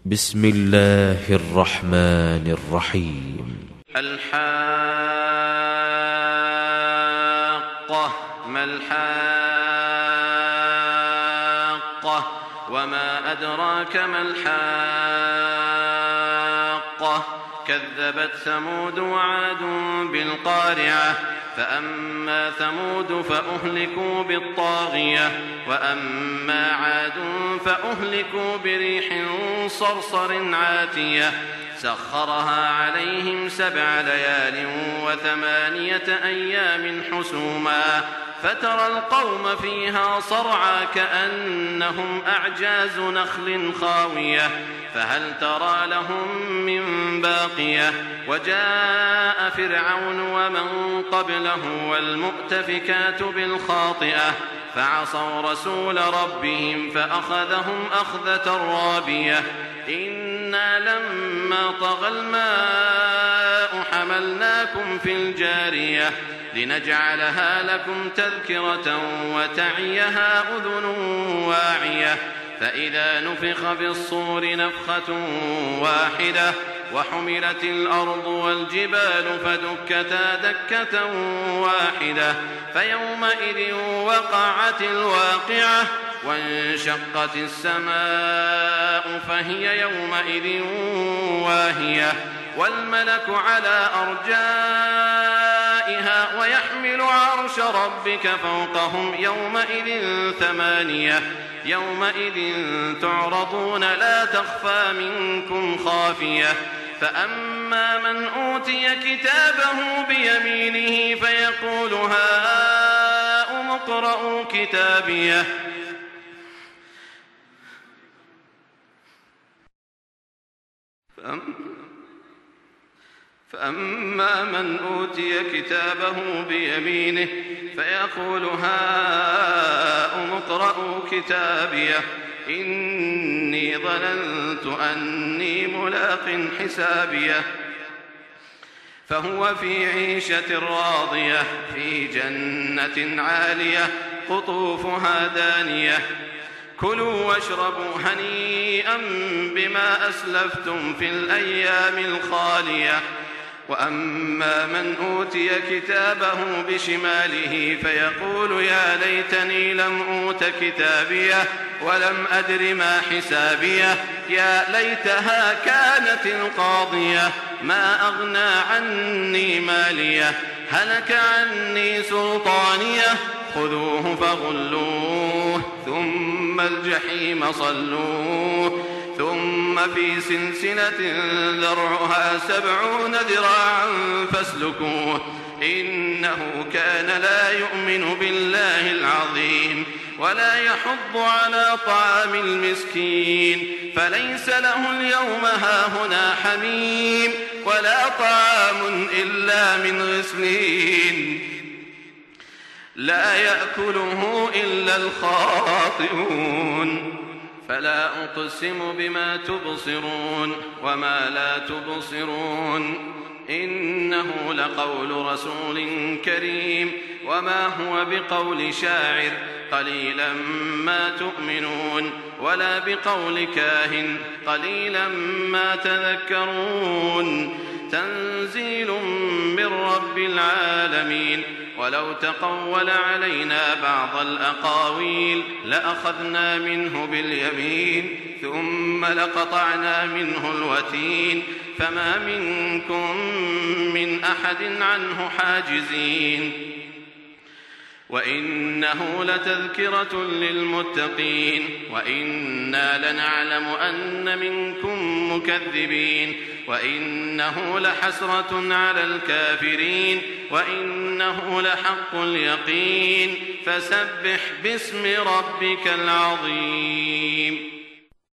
بسم الله الرحمن الرحيم. الحاقة ما الحاقة وما أدراك ما الحاقة كذبت ثمود وعاد بالقارعة فأما ثمود فأهلكوا بالطاغية وأما عاد فأهلكوا بريح صرصر عاتية سخرها عليهم 7 ليال و8 أيام حسوما فترى القوم فيها صرعى كأنهم أعجاز نخل خاوية فهل ترى لهم من باقية وجاء فرعون ومن قبله والمؤتفكات بالخاطئة فعصوا رسول ربهم فأخذهم أخذة رابية إنا لما طغى الماء حملناكم في الجارية لنجعلها لكم تذكرة وتعيها أذن واعية فإذا نفخ في الصور نفخة واحدة وحملت الأرض والجبال فدكتا دكة واحدة فيومئذ وقعت الواقعة وانشقت السماء فهي يومئذ واهية والملك على أرجائها ويحمل عرش ربك فوقهم يومئذ 8 يومئذ تعرضون لا تخفى منكم خافية فأما من أوتي كتابه بيمينه فيقول هاؤم اقرءوا كتابيه فأما من أوتي كتابه بيمينه فيقول هاؤم اقرءوا كتابيه إني ظننت أني ملاق حسابيه فهو في عيشة راضية في جنة عالية قطوفها دانية كلوا واشربوا هنيئا بما أسلفتم في الأيام الخالية وأما من أوتي كتابه بشماله فيقول يا ليتني لم أوت كتابيه ولم أدر ما حسابيه يا ليتها كانت القاضية ما أغنى عني ماليه هلك عني سلطانيه خذوه فغلوه ثم الجحيم صلوه ثم في سلسلة ذرعها 70 ذراعا فاسلكوه إنه كان لا يؤمن بالله العظيم ولا يحض على طعام المسكين فليس له اليوم هاهنا حميم ولا طعام إلا من غسلين لا يأكله إلا الخاطئون فلا أقسم بما تبصرون وما لا تبصرون إنه لقول رسول كريم وما هو بقول شاعر قليلا ما تؤمنون ولا بقول كاهن قليلا ما تذكرون تنزيل من رب العالمين ولو تقول علينا بعض الأقاويل لأخذنا منه باليمين ثم لقطعنا منه الوتين فما منكم من أحد عنه حاجزين وإنه لتذكرة للمتقين وإنا لنعلم أن منكم مكذبين وإنه لحسرة على الكافرين وإنه لحق اليقين فسبح باسم ربك العظيم.